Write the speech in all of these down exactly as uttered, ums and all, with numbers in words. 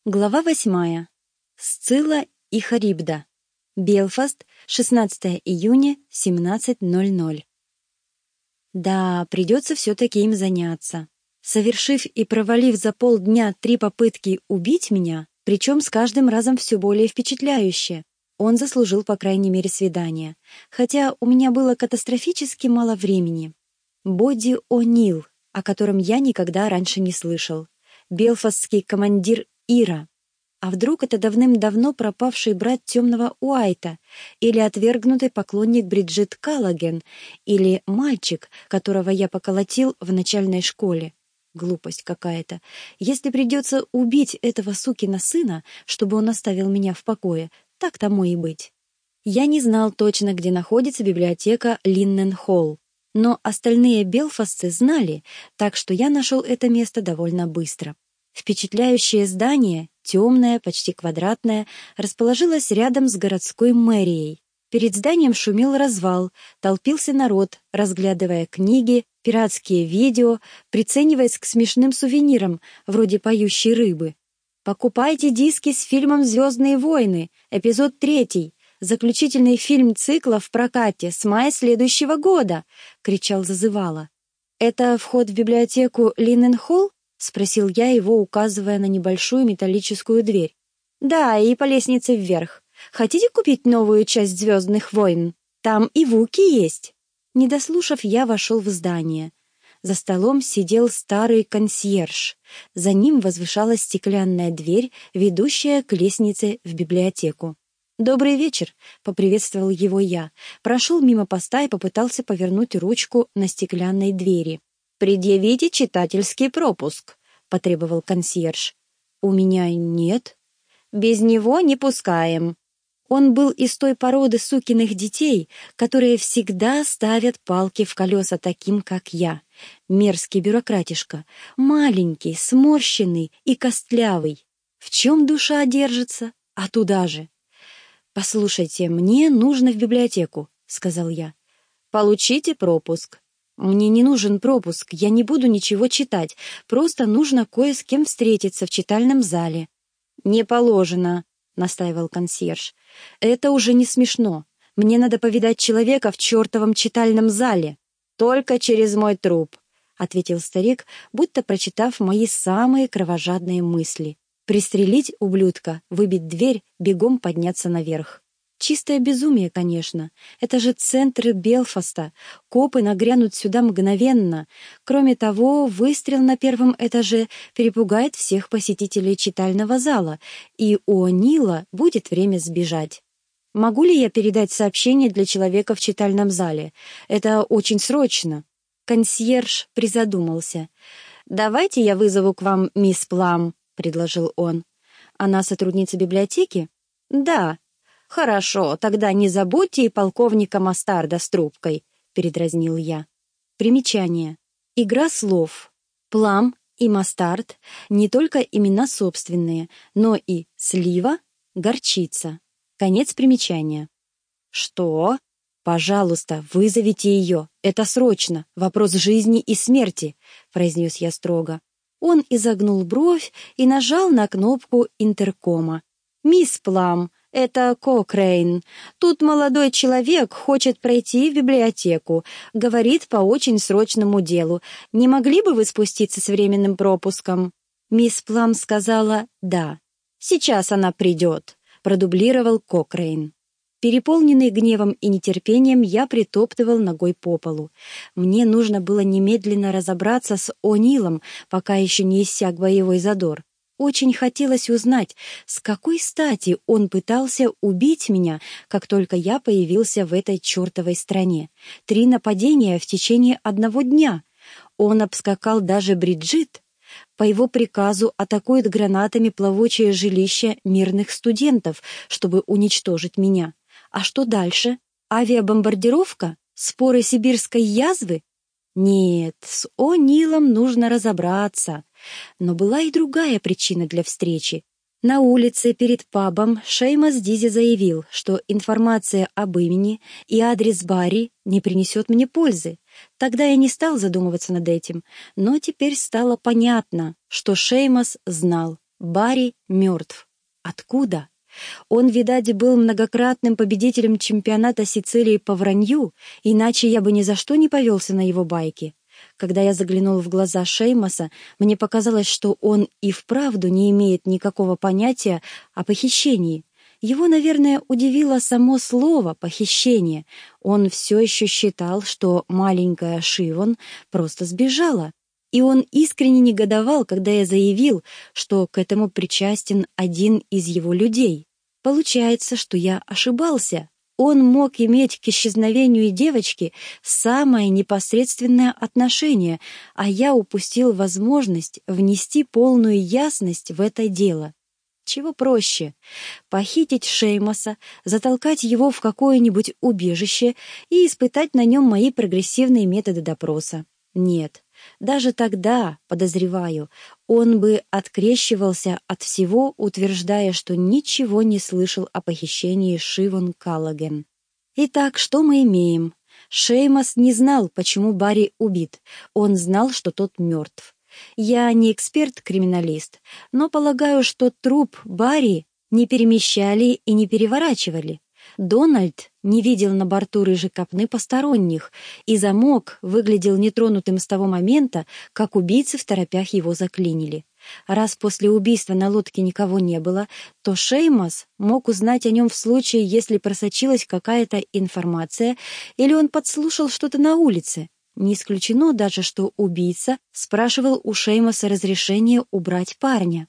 Глава восьмая. Сцилла и Харибда. Белфаст, шестнадцатое июня, семнадцать ноль ноль. Да, придется все-таки им заняться. Совершив и провалив за полдня три попытки убить меня, причем с каждым разом все более впечатляюще, он заслужил, по крайней мере, свидание, хотя у меня было катастрофически мало времени. Бодди О'Нил, о котором я никогда раньше не слышал. Белфастский командир Ира. А вдруг это давным-давно пропавший брат темного Уайта, или отвергнутый поклонник Бриджит Каллаген, или мальчик, которого я поколотил в начальной школе? Глупость какая-то. Если придется убить этого сукина сына, чтобы он оставил меня в покое, так тому и быть. Я не знал точно, где находится библиотека Линнен-Холл, но остальные белфастцы знали, так что я нашел это место довольно быстро. Впечатляющее здание, темное, почти квадратное, расположилось рядом с городской мэрией. Перед зданием шумел развал, толпился народ, разглядывая книги, пиратские видео, прицениваясь к смешным сувенирам, вроде поющей рыбы. «Покупайте диски с фильмом «Звездные войны», эпизод третий, заключительный фильм цикла в прокате с мая следующего года!» — кричал зазывало. «Это вход в библиотеку Линнен-Холл?» — спросил я его, указывая на небольшую металлическую дверь. «Да, и по лестнице вверх. Хотите купить новую часть «Звездных войн»? Там и вуки есть». Не дослушав, я вошел в здание. За столом сидел старый консьерж. За ним возвышалась стеклянная дверь, ведущая к лестнице в библиотеку. «Добрый вечер», — поприветствовал его я. Прошел мимо поста и попытался повернуть ручку на стеклянной двери. «Предъявите читательский пропуск», — потребовал консьерж. «У меня нет». «Без него не пускаем». Он был из той породы сукиных детей, которые всегда ставят палки в колеса таким, как я. Мерзкий бюрократишка, маленький, сморщенный и костлявый. В чем душа держится? А туда же. «Послушайте, мне нужно в библиотеку», — сказал я. «Получите пропуск». «Мне не нужен пропуск, я не буду ничего читать, просто нужно кое с кем встретиться в читальном зале». «Не положено», — настаивал консьерж. «Это уже не смешно. Мне надо повидать человека в чертовом читальном зале. Только через мой труп», — ответил старик, будто прочитав мои самые кровожадные мысли. «Пристрелить ублюдка, выбить дверь, бегом подняться наверх». Чистое безумие, конечно. Это же центр Белфаста. Копы нагрянут сюда мгновенно. Кроме того, выстрел на первом этаже перепугает всех посетителей читального зала, и у О'Нила будет время сбежать. Могу ли я передать сообщение для человека в читальном зале? Это очень срочно. Консьерж призадумался. «Давайте я вызову к вам мисс Плам», — предложил он. «Она сотрудница библиотеки?» «Да». «Хорошо, тогда не забудьте и полковника Мастарда с трубкой», — передразнил я. Примечание. Игра слов. Плам и Мастард — не только имена собственные, но и слива, горчица. Конец примечания. «Что? Пожалуйста, вызовите ее. Это срочно. Вопрос жизни и смерти», — произнес я строго. Он изогнул бровь и нажал на кнопку интеркома. «Мисс Плам, это Кокрейн. Тут молодой человек хочет пройти в библиотеку. Говорит по очень срочному делу. Не могли бы вы спуститься с временным пропуском?» Мисс Плам сказала «да». «Сейчас она придет», — продублировал Кокрейн. Переполненный гневом и нетерпением, я притоптывал ногой по полу. Мне нужно было немедленно разобраться с О'Нилом, пока еще не иссяк боевой задор. Очень хотелось узнать, с какой стати он пытался убить меня, как только я появился в этой чертовой стране. Три нападения в течение одного дня. Он обскакал даже Бриджит. По его приказу атакует гранатами плавучее жилище мирных студентов, чтобы уничтожить меня. А что дальше? Авиабомбардировка? Споры сибирской язвы? Нет, с О'Нилом нужно разобраться. Но была и другая причина для встречи. На улице перед пабом Шеймас Дизи заявил, что информация об имени и адрес Барри не принесет мне пользы. Тогда я не стал задумываться над этим, но теперь стало понятно, что Шеймас знал. Барри мертв. Откуда? Он, видать, был многократным победителем чемпионата Сицилии по вранью, иначе я бы ни за что не повелся на его байки. Когда я заглянул в глаза Шеймоса, мне показалось, что он и вправду не имеет никакого понятия о похищении. Его, наверное, удивило само слово «похищение». Он все еще считал, что маленькая Шивон просто сбежала. И он искренне негодовал, когда я заявил, что к этому причастен один из его людей. Получается, что я ошибался. Он мог иметь к исчезновению девочки самое непосредственное отношение, а я упустил возможность внести полную ясность в это дело. Чего проще? Похитить Шеймоса, затолкать его в какое-нибудь убежище и испытать на нем мои прогрессивные методы допроса. Нет, даже тогда, подозреваю, он бы открещивался от всего, утверждая, что ничего не слышал о похищении Шивон Каллоген. Итак, что мы имеем? Шеймос не знал, почему Барри убит. Он знал, что тот мертв. Я не эксперт-криминалист, но полагаю, что труп Барри не перемещали и не переворачивали. Дональд не видел на борту рыжей копны посторонних, и замок выглядел нетронутым с того момента, как убийцы в торопях его заклинили. Раз после убийства на лодке никого не было, то Шеймос мог узнать о нем в случае, если просочилась какая-то информация или он подслушал что-то на улице. Не исключено даже, что убийца спрашивал у Шеймоса разрешение убрать парня.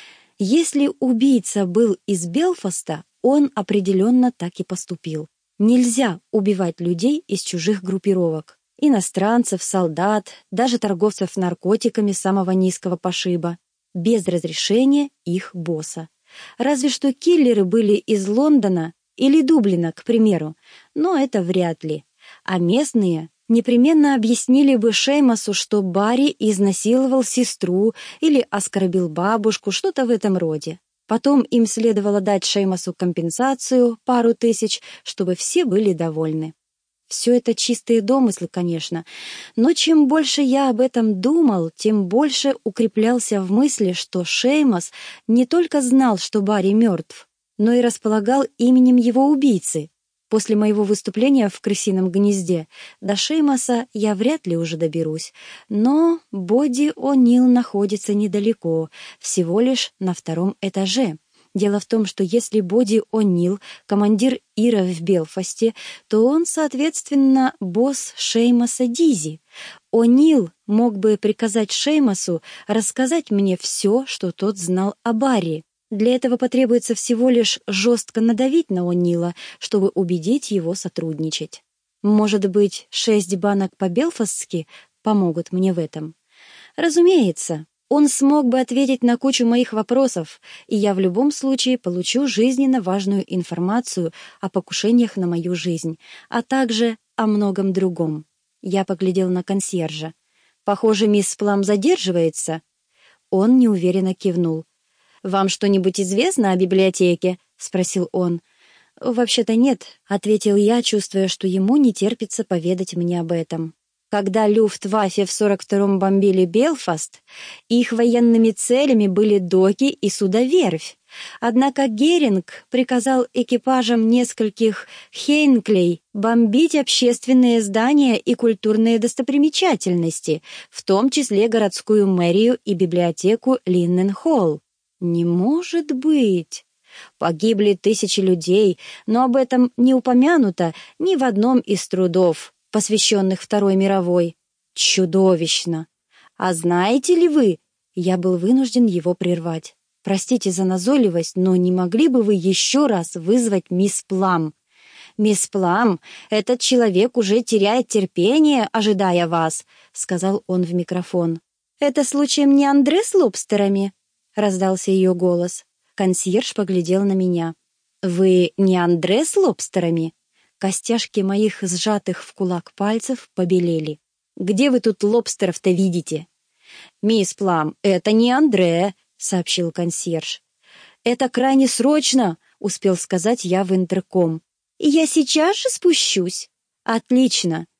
Если убийца был из Белфаста, он определенно так и поступил. Нельзя убивать людей из чужих группировок. Иностранцев, солдат, даже торговцев наркотиками самого низкого пошиба. Без разрешения их босса. Разве что киллеры были из Лондона или Дублина, к примеру, но это вряд ли. А местные непременно объяснили бы Шеймосу, что Барри изнасиловал сестру или оскорбил бабушку, что-то в этом роде. Потом им следовало дать Шеймосу компенсацию, пару тысяч, чтобы все были довольны. Все это чистые домыслы, конечно, но чем больше я об этом думал, тем больше укреплялся в мысли, что Шеймос не только знал, что Барри мертв, но и располагал именем его убийцы. После моего выступления в крысином гнезде до Шеймоса я вряд ли уже доберусь, но Бодди О'Нил находится недалеко, всего лишь на втором этаже. Дело в том, что если Бодди О'Нил — командир Ира в Белфасте, то он, соответственно, босс Шеймоса Дизи. О'Нил мог бы приказать Шеймосу рассказать мне все, что тот знал о Барри. Для этого потребуется всего лишь жестко надавить на О'Нила, чтобы убедить его сотрудничать. Может быть, шесть банок по-белфастски помогут мне в этом? Разумеется, он смог бы ответить на кучу моих вопросов, и я в любом случае получу жизненно важную информацию о покушениях на мою жизнь, а также о многом другом. Я поглядел на консьержа. «Похоже, мисс Плам задерживается?» Он неуверенно кивнул. «Вам что-нибудь известно о библиотеке?» — спросил он. «Вообще-то нет», — ответил я, чувствуя, что ему не терпится поведать мне об этом. Когда Люфтваффе в сорок втором бомбили Белфаст, их военными целями были доки и судоверфь. Однако Геринг приказал экипажам нескольких Хейнклей бомбить общественные здания и культурные достопримечательности, в том числе городскую мэрию и библиотеку Линнен-Холл. Не может быть! Погибли тысячи людей, но об этом не упомянуто ни в одном из трудов, посвященных Второй мировой. Чудовищно! А знаете ли вы... Я был вынужден его прервать. Простите за назойливость, но не могли бы вы еще раз вызвать мисс Плам? «Мисс Плам, этот человек уже теряет терпение, ожидая вас», — сказал он в микрофон. «Это случаем не Андре с лобстерами?» — раздался ее голос. Консьерж поглядел на меня. «Вы не Андре с лобстерами?» Костяшки моих сжатых в кулак пальцев побелели. «Где вы тут лобстеров-то видите?» «Мисс Плам, это не Андре», — сообщил консьерж. «Это крайне срочно», — успел сказать я в интерком. «И я сейчас же спущусь». «Отлично».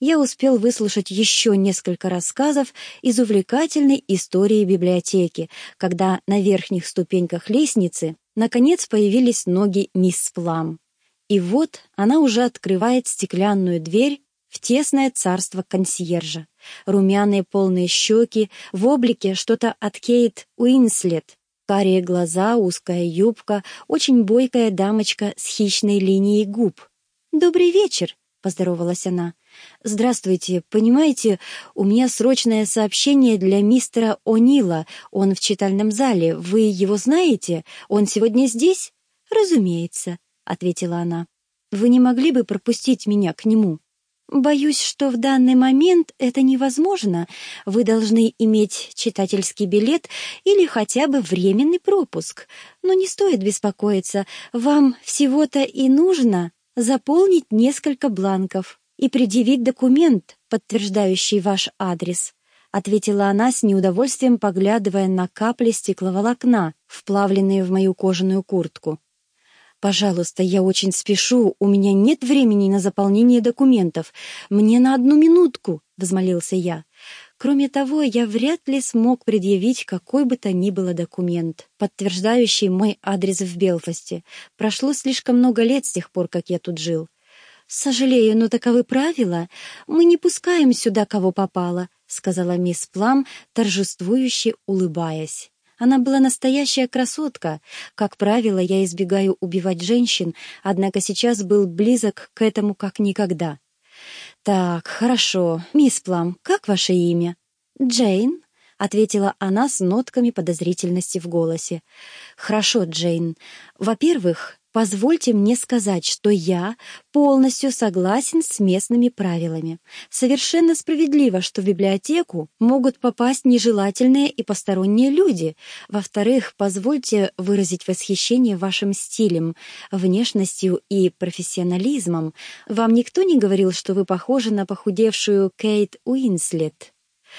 я успел выслушать еще несколько рассказов из увлекательной истории библиотеки, когда на верхних ступеньках лестницы наконец появились ноги мисс Плам. И вот она уже открывает стеклянную дверь в тесное царство консьержа. Румяные полные щеки, в облике что-то от Кейт Уинслет. Карие глаза, узкая юбка, очень бойкая дамочка с хищной линией губ. «Добрый вечер», — поздоровалась она. «Здравствуйте. Понимаете, у меня срочное сообщение для мистера О'Нила. Он в читальном зале. Вы его знаете? Он сегодня здесь?» «Разумеется», — ответила она. «Вы не могли бы пропустить меня к нему?» «Боюсь, что в данный момент это невозможно. Вы должны иметь читательский билет или хотя бы временный пропуск. Но не стоит беспокоиться. Вам всего-то и нужно заполнить несколько бланков и предъявить документ, подтверждающий ваш адрес», — ответила она с неудовольствием, поглядывая на капли стекловолокна, вплавленные в мою кожаную куртку. «Пожалуйста, я очень спешу, у меня нет времени на заполнение документов. Мне на одну минутку», — взмолился я. Кроме того, я вряд ли смог предъявить какой бы то ни было документ, подтверждающий мой адрес в Белфасте. Прошло слишком много лет с тех пор, как я тут жил. «Сожалею, но таковы правила. Мы не пускаем сюда, кого попало», — сказала мисс Плам, торжествующе улыбаясь. Она была настоящая красотка. Как правило, я избегаю убивать женщин, однако сейчас был близок к этому как никогда. «Так, хорошо. Мисс Плам, как ваше имя?» «Джейн», — ответила она с нотками подозрительности в голосе. «Хорошо, Джейн. Во-первых, позвольте мне сказать, что я полностью согласен с местными правилами. Совершенно справедливо, что в библиотеку могут попасть нежелательные и посторонние люди. Во-вторых, позвольте выразить восхищение вашим стилем, внешностью и профессионализмом. Вам никто не говорил, что вы похожи на похудевшую Кейт Уинслет?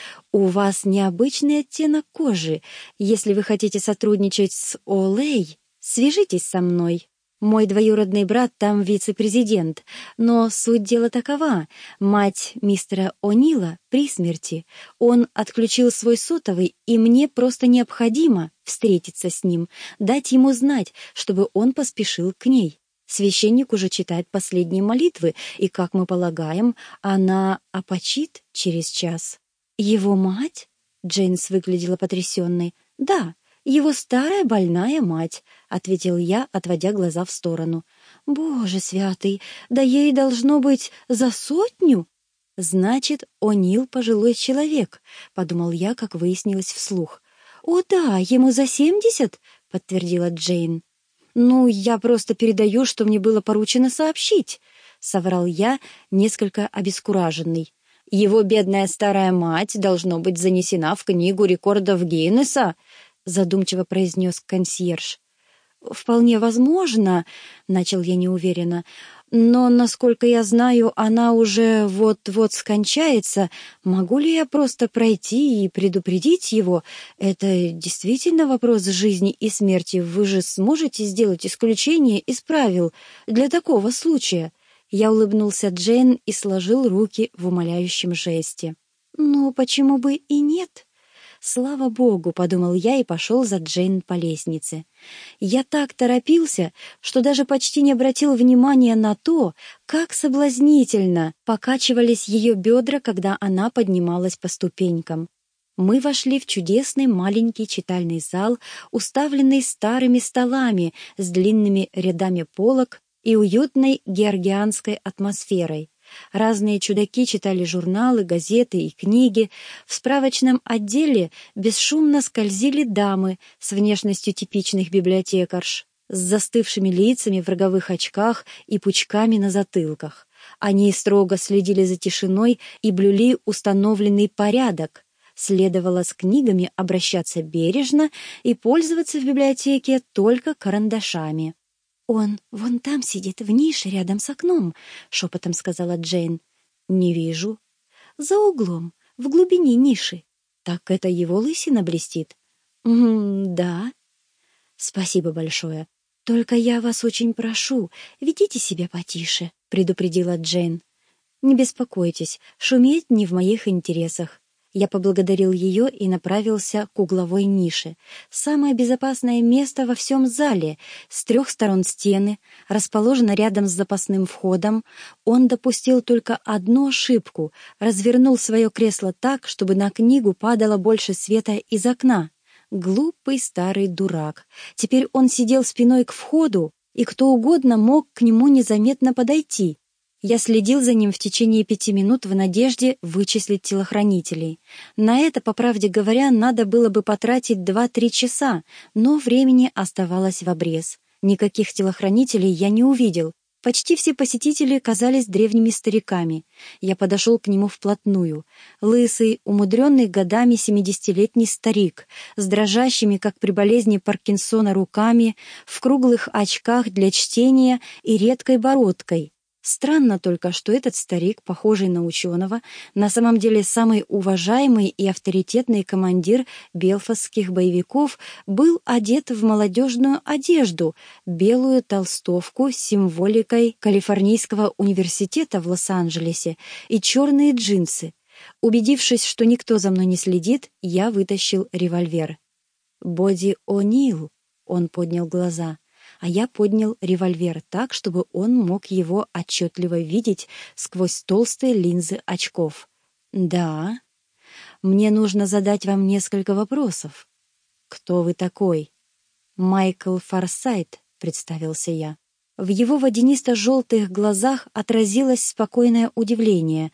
У вас необычный оттенок кожи. Если вы хотите сотрудничать с Олэй, свяжитесь со мной. Мой двоюродный брат там вице-президент, но суть дела такова. Мать мистера О'Нила при смерти. Он отключил свой сотовый, и мне просто необходимо встретиться с ним, дать ему знать, чтобы он поспешил к ней. Священник уже читает последние молитвы, и, как мы полагаем, она опочит через час. «Его мать?» — Джейнс выглядела потрясенной. «Да, его старая больная мать», — ответил я, отводя глаза в сторону. «Боже святый, да ей должно быть за сотню!» «Значит, О'Нил пожилой человек», — подумал я, как выяснилось вслух. «О да, ему за семьдесят», — подтвердила Джейн. «Ну, я просто передаю, что мне было поручено сообщить», — соврал я, несколько обескураженный. «Его бедная старая мать должно быть занесена в книгу рекордов Гиннесса», — задумчиво произнес консьерж. «Вполне возможно», — начал я неуверенно, «но, насколько я знаю, она уже вот-вот скончается. Могу ли я просто пройти и предупредить его? Это действительно вопрос жизни и смерти. Вы же сможете сделать исключение из правил для такого случая?» Я улыбнулся Джейн и сложил руки в умоляющем жесте. «Ну, почему бы и нет?» «Слава богу», — подумал я и пошел за Джейн по лестнице. Я так торопился, что даже почти не обратил внимания на то, как соблазнительно покачивались ее бедра, когда она поднималась по ступенькам. Мы вошли в чудесный маленький читальный зал, уставленный старыми столами с длинными рядами полок и уютной георгианской атмосферой. Разные чудаки читали журналы, газеты и книги. В справочном отделе бесшумно скользили дамы с внешностью типичных библиотекарш, с застывшими лицами в роговых очках и пучками на затылках. Они строго следили за тишиной и блюли установленный порядок. Следовало с книгами обращаться бережно и пользоваться в библиотеке только карандашами. «Он вон там сидит, в нише, рядом с окном», — шепотом сказала Джейн. «Не вижу». «За углом, в глубине ниши». «Так это его лысина блестит?» «М, да». «Спасибо большое. Только я вас очень прошу, ведите себя потише», — предупредила Джейн. «Не беспокойтесь, шуметь не в моих интересах». Я поблагодарил ее и направился к угловой нише. Самое безопасное место во всем зале. С трех сторон стены, расположено рядом с запасным входом. Он допустил только одну ошибку. Развернул свое кресло так, чтобы на книгу падало больше света из окна. Глупый старый дурак. Теперь он сидел спиной к входу, и кто угодно мог к нему незаметно подойти. Я следил за ним в течение пяти минут в надежде вычислить телохранителей. На это, по правде говоря, надо было бы потратить два-три часа, но времени оставалось в обрез. Никаких телохранителей я не увидел. Почти все посетители казались древними стариками. Я подошел к нему вплотную. Лысый, умудренный годами семидесятилетний старик, с дрожащими, как при болезни Паркинсона, руками, в круглых очках для чтения и редкой бородкой. Странно только, что этот старик, похожий на ученого, на самом деле самый уважаемый и авторитетный командир белфастских боевиков, был одет в молодежную одежду, белую толстовку с символикой Калифорнийского университета в Лос-Анджелесе и черные джинсы. Убедившись, что никто за мной не следит, я вытащил револьвер. «Боди О'Нил», — он поднял глаза, а я поднял револьвер так, чтобы он мог его отчетливо видеть сквозь толстые линзы очков. «Да, мне нужно задать вам несколько вопросов. Кто вы такой?» «Майкл Форсайт», — представился я. В его водянисто-желтых глазах отразилось спокойное удивление.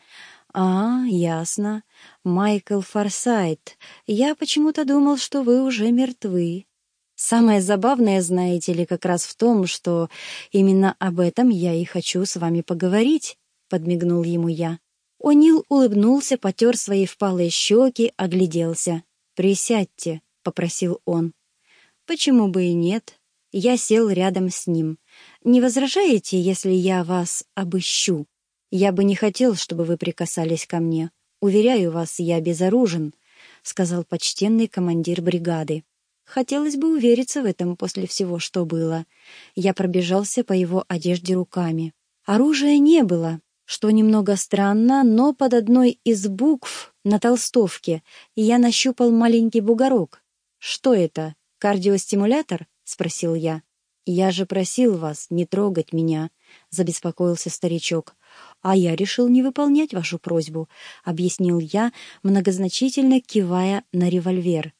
«А, ясно. Майкл Форсайт. Я почему-то думал, что вы уже мертвы». Самое забавное, знаете ли, как раз в том, что именно об этом я и хочу с вами поговорить, — подмигнул ему я. О'Нил улыбнулся, потер свои впалые щеки, огляделся. «Присядьте», — попросил он. «Почему бы и нет?» Я сел рядом с ним. «Не возражаете, если я вас обыщу? Я бы не хотел, чтобы вы прикасались ко мне. Уверяю вас, я безоружен», — сказал почтенный командир бригады. Хотелось бы увериться в этом после всего, что было. Я пробежался по его одежде руками. Оружия не было, что немного странно, но под одной из букв на толстовке я нащупал маленький бугорок. «Что это, кардиостимулятор?» — спросил я. «Я же просил вас не трогать меня», — забеспокоился старичок. «А я решил не выполнять вашу просьбу», — объяснил я, многозначительно кивая на револьвер.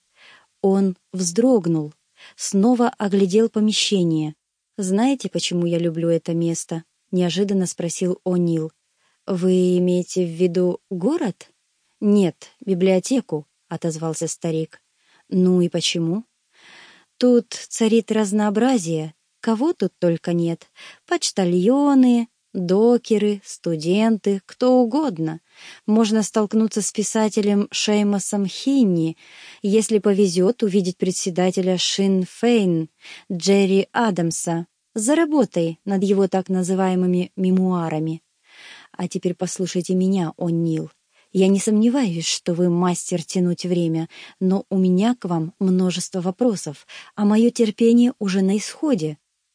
Он вздрогнул, снова оглядел помещение. «Знаете, почему я люблю это место?» — неожиданно спросил О'Нил. «Вы имеете в виду город?» «Нет, библиотеку», — отозвался старик. «Ну и почему?» «Тут царит разнообразие. Кого тут только нет. Почтальоны, докеры, студенты, кто угодно. Можно столкнуться с писателем Шеймосом Хинни, если повезет увидеть председателя Шин Фейн, Джерри Адамса, за работой над его так называемыми мемуарами. А теперь послушайте меня, О'Нил. Я не сомневаюсь, что вы мастер тянуть время, но у меня к вам множество вопросов, а мое терпение уже на исходе».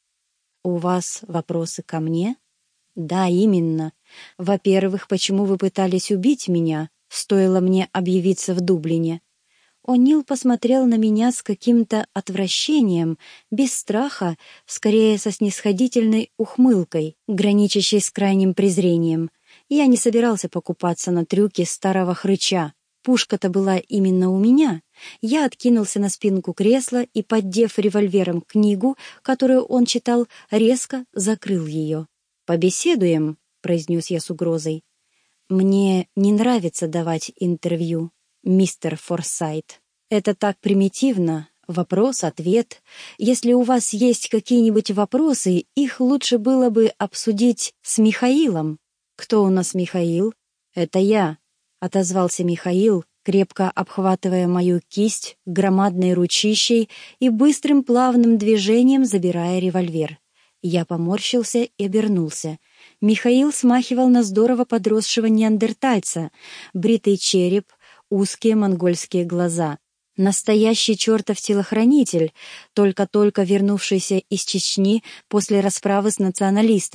«У вас вопросы ко мне?» «Да, именно. Во-первых, почему вы пытались убить меня, стоило мне объявиться в Дублине?» О'Нил посмотрел на меня с каким-то отвращением, без страха, скорее со снисходительной ухмылкой, граничащей с крайним презрением. Я не собирался покупаться на трюке старого хрыча. Пушка-то была именно у меня. Я откинулся на спинку кресла и, поддев револьвером книгу, которую он читал, резко закрыл ее. «Побеседуем», — произнес я с угрозой. «Мне не нравится давать интервью, мистер Форсайт. Это так примитивно. Вопрос-ответ. Если у вас есть какие-нибудь вопросы, их лучше было бы обсудить с Михаилом». «Кто у нас Михаил?» «Это я», — отозвался Михаил, крепко обхватывая мою кисть громадной ручищей и быстрым плавным движением забирая револьвер. Я поморщился и обернулся. Михаил смахивал на здорово подросшего неандертальца, бритый череп, узкие монгольские глаза. Настоящий чертов телохранитель, только-только вернувшийся из Чечни после расправы с националистами.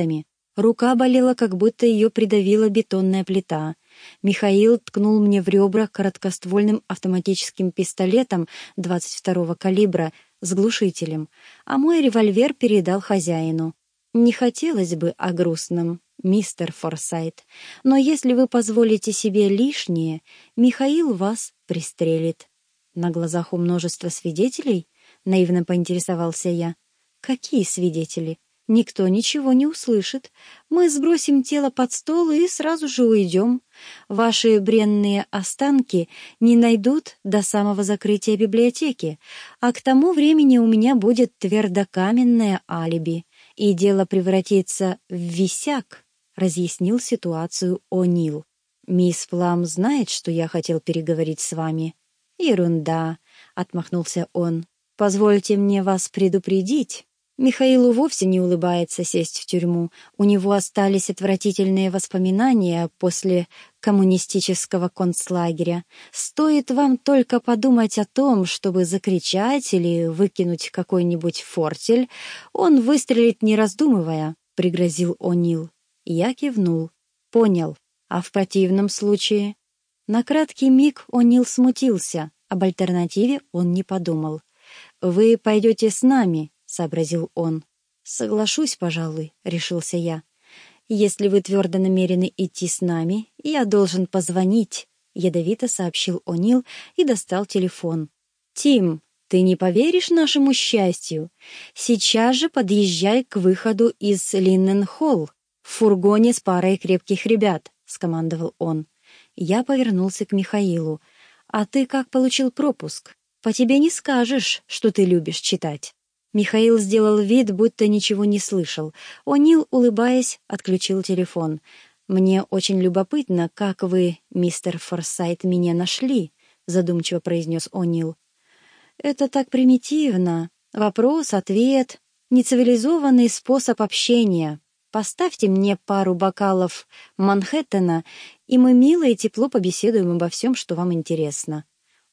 Рука болела, как будто ее придавила бетонная плита. Михаил ткнул мне в ребра короткоствольным автоматическим пистолетом двадцать второго калибра с глушителем, а мой револьвер передал хозяину. Не хотелось бы о грустном, мистер Форсайт, но если вы позволите себе лишнее, Михаил вас пристрелит. На глазах у множества свидетелей? Наивно поинтересовался я. Какие свидетели? Никто ничего не услышит. Мы сбросим тело под стол и сразу же уйдем. Ваши бренные останки не найдут до самого закрытия библиотеки, а к тому времени у меня будет твердокаменное алиби, и дело превратится в висяк, разъяснил ситуацию О'Нил. Мисс Плам знает, что я хотел переговорить с вами. Ерунда, отмахнулся он. Позвольте мне вас предупредить. Михаилу вовсе не улыбается сесть в тюрьму. У него остались отвратительные воспоминания после коммунистического концлагеря. Стоит вам только подумать о том, чтобы закричать или выкинуть какой-нибудь фортель, он выстрелит, не раздумывая, — пригрозил О'Нил. Я кивнул. Понял. А в противном случае? На краткий миг О'Нил смутился. Об альтернативе он не подумал. «Вы пойдете с нами», — сообразил он. «Соглашусь, пожалуй», — решился я. «Если вы твердо намерены идти с нами, я должен позвонить», — ядовито сообщил О'Нил и достал телефон. «Тим, ты не поверишь нашему счастью? Сейчас же подъезжай к выходу из Линнен-Холл в фургоне с парой крепких ребят», — скомандовал он. Я повернулся к Михаилу. «А ты как получил пропуск? По тебе не скажешь, что ты любишь читать». Михаил сделал вид, будто ничего не слышал. О'Нил, улыбаясь, отключил телефон. «Мне очень любопытно, как вы, мистер Форсайт, меня нашли», — задумчиво произнес О'Нил. «Это так примитивно. Вопрос, ответ, нецивилизованный способ общения. Поставьте мне пару бокалов Манхэттена, и мы мило и тепло побеседуем обо всем, что вам интересно».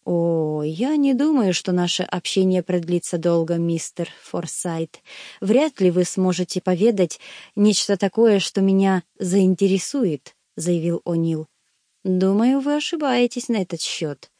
«О, я не думаю, что наше общение продлится долго, мистер Форсайт. Вряд ли вы сможете поведать нечто такое, что меня заинтересует», — заявил О'Нил. «Думаю, вы ошибаетесь на этот счет.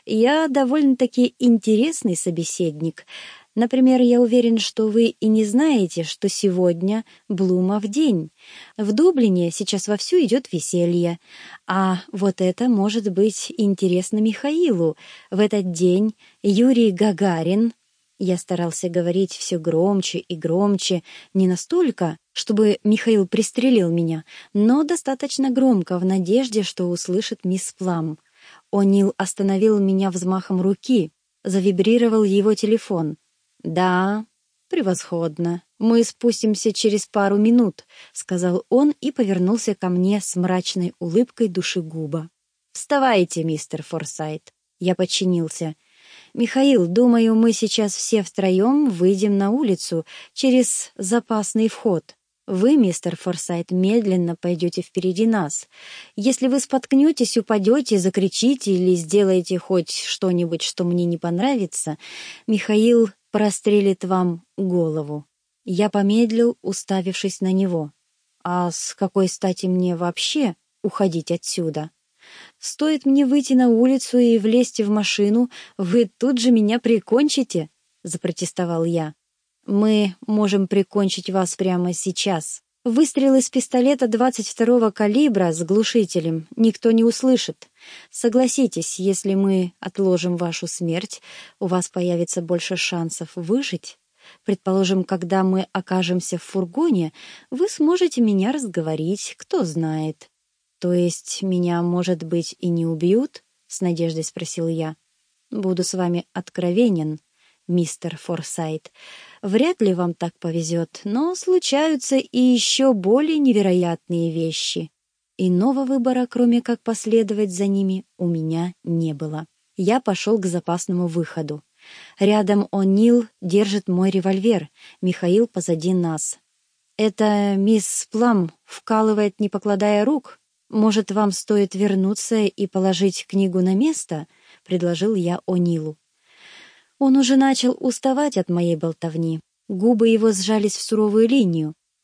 Я довольно-таки интересный собеседник. Например, я уверен, что вы и не знаете, что сегодня Блумов день. В Дублине сейчас вовсю идет веселье. А вот это может быть интересно Михаилу. В этот день Юрий Гагарин...» Я старался говорить все громче и громче, не настолько, чтобы Михаил пристрелил меня, но достаточно громко, в надежде, что услышит мисс Плам. О'Нил остановил меня взмахом руки. Завибрировал его телефон. «Да, превосходно. Мы спустимся через пару минут», — сказал он и повернулся ко мне с мрачной улыбкой душегуба. «Вставайте, мистер Форсайт». Я подчинился. «Михаил, думаю, мы сейчас все втроем выйдем на улицу через запасный вход. Вы, мистер Форсайт, медленно пойдете впереди нас. Если вы споткнетесь, упадете, закричите или сделаете хоть что-нибудь, что мне не понравится, Михаил прострелит вам голову». Я помедлил, уставившись на него. «А с какой стати мне вообще уходить отсюда? Стоит мне выйти на улицу и влезть в машину, вы тут же меня прикончите», — запротестовал я. «Мы можем прикончить вас прямо сейчас. Выстрел из пистолета двадцать второго калибра с глушителем никто не услышит. Согласитесь, если мы отложим вашу смерть, у вас появится больше шансов выжить. Предположим, когда мы окажемся в фургоне, вы сможете меня разговорить, кто знает». «То есть меня, может быть, и не убьют?» — с надеждой спросил я. «Буду с вами откровенен, мистер Форсайт. Вряд ли вам так повезет, но случаются и еще более невероятные вещи. Иного выбора, кроме как последовать за ними, у меня не было. Я пошел к запасному выходу. Рядом О'Нил держит мой револьвер, Михаил позади нас. «Это мисс Плам вкалывает, не покладая рук. Может, вам стоит вернуться и положить книгу на место?» — предложил я О'Нилу. Он уже начал уставать от моей болтовни. Губы его сжались в суровую линию.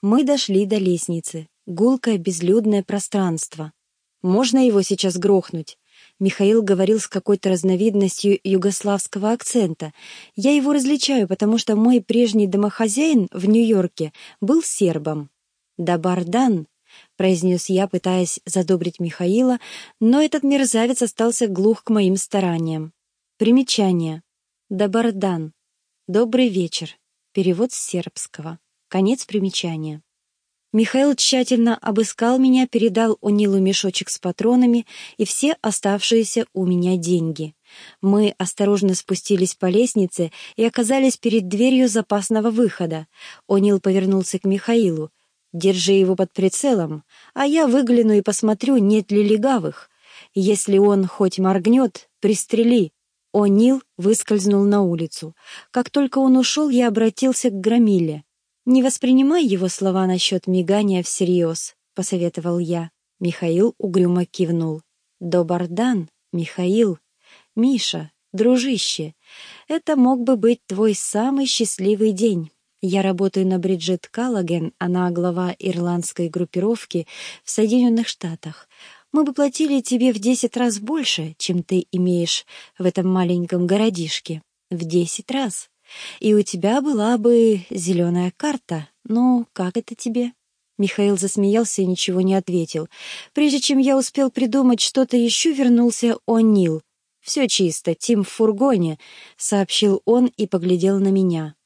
Мы дошли до лестницы. Гулкое безлюдное пространство. «Можно его сейчас грохнуть?» Михаил говорил с какой-то разновидностью югославского акцента. Я его различаю, потому что мой прежний домохозяин в Нью-Йорке был сербом. «Добар дан», — произнес я, пытаясь задобрить Михаила, но этот мерзавец остался глух к моим стараниям. Примечание. «Добар дан». «Добрый вечер». Перевод с сербского. Конец примечания. Михаил тщательно обыскал меня, передал О'Нилу мешочек с патронами и все оставшиеся у меня деньги. Мы осторожно спустились по лестнице и оказались перед дверью запасного выхода. О'Нил повернулся к Михаилу. «Держи его под прицелом, а я выгляну и посмотрю, нет ли легавых. Если он хоть моргнет, пристрели». О'Нил выскользнул на улицу. Как только он ушел, я обратился к Громиле. «Не воспринимай его слова насчет мигания всерьез», — посоветовал я. Михаил угрюмо кивнул. «Добар дан, Михаил. Миша, дружище, это мог бы быть твой самый счастливый день. Я работаю на Бриджит Каллаген, она глава ирландской группировки в Соединенных Штатах. Мы бы платили тебе в десять раз больше, чем ты имеешь в этом маленьком городишке. В десять раз. И у тебя была бы зеленая карта. Ну, как это тебе?» Михаил засмеялся и ничего не ответил. Прежде чем я успел придумать что-то еще, вернулся О'Нил. «Все чисто, Тим в фургоне», — сообщил он и поглядел на меня.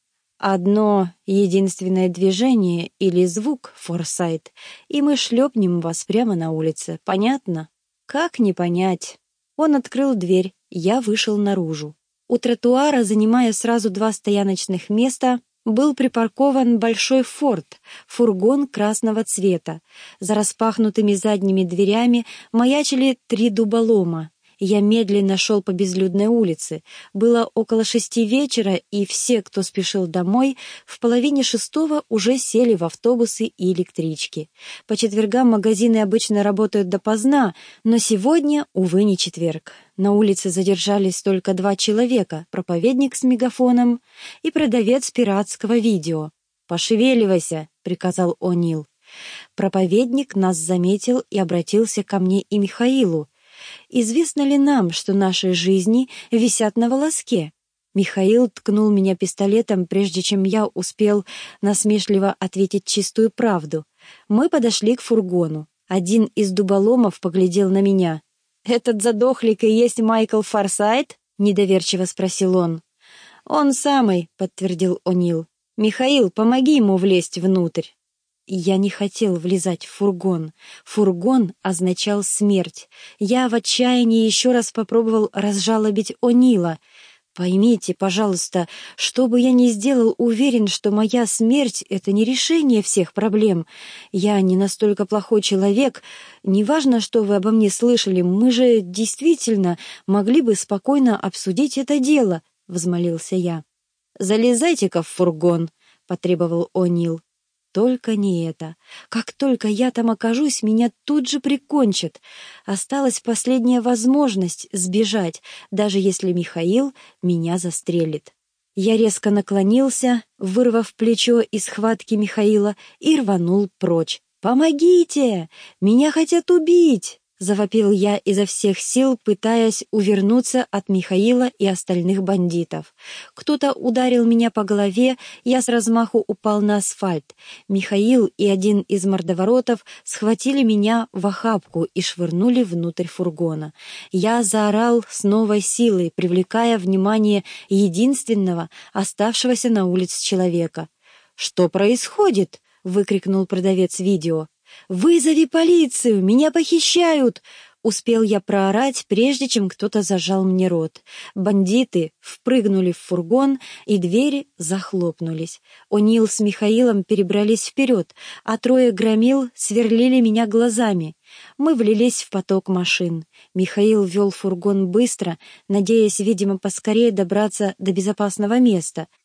«Одно единственное движение или звук, Форсайт, и мы шлепнем вас прямо на улице. Понятно?» «Как не понять?» Он открыл дверь, я вышел наружу. У тротуара, занимая сразу два стояночных места, был припаркован большой «Форд», фургон красного цвета. За распахнутыми задними дверями маячили три дуболома. Я медленно шел по безлюдной улице. Было около шести вечера, и все, кто спешил домой, в половине шестого уже сели в автобусы и электрички. По четвергам магазины обычно работают допоздна, но сегодня, увы, не четверг. На улице задержались только два человека, проповедник с мегафоном и продавец пиратского видео. «Пошевеливайся», — приказал О'Нил. Проповедник нас заметил и обратился ко мне и Михаилу. «Известно ли нам, что наши жизни висят на волоске?» Михаил ткнул меня пистолетом, прежде чем я успел насмешливо ответить чистую правду. Мы подошли к фургону. Один из дуболомов поглядел на меня. «Этот задохлик и есть Майкл Форсайт?» — недоверчиво спросил он. «Он самый», — подтвердил О'Нил. «Михаил, помоги ему влезть внутрь». Я не хотел влезать в фургон. Фургон означал смерть. Я в отчаянии еще раз попробовал разжалобить О'Нила. «Поймите, пожалуйста, что бы я ни сделал, уверен, что моя смерть — это не решение всех проблем. Я не настолько плохой человек. Неважно, что вы обо мне слышали, мы же действительно могли бы спокойно обсудить это дело», — взмолился я. «Залезайте-ка в фургон», — потребовал О'Нил. Только не это. Как только я там окажусь, меня тут же прикончат. Осталась последняя возможность сбежать, даже если Михаил меня застрелит. Я резко наклонился, вырвав плечо из схватки Михаила, и рванул прочь. «Помогите! Меня хотят убить!» — завопил я изо всех сил, пытаясь увернуться от Михаила и остальных бандитов. Кто-то ударил меня по голове, я с размаху упал на асфальт. Михаил и один из мордоворотов схватили меня в охапку и швырнули внутрь фургона. Я заорал с новой силой, привлекая внимание единственного оставшегося на улице человека. «Что происходит?» — выкрикнул продавец видео. «Вызови полицию! Меня похищают!» Успел я проорать, прежде чем кто-то зажал мне рот. Бандиты впрыгнули в фургон, и двери захлопнулись. О'Нил с Михаилом перебрались вперед, а трое громил сверлили меня глазами. Мы влились в поток машин. Михаил вел фургон быстро, надеясь, видимо, поскорее добраться до безопасного места.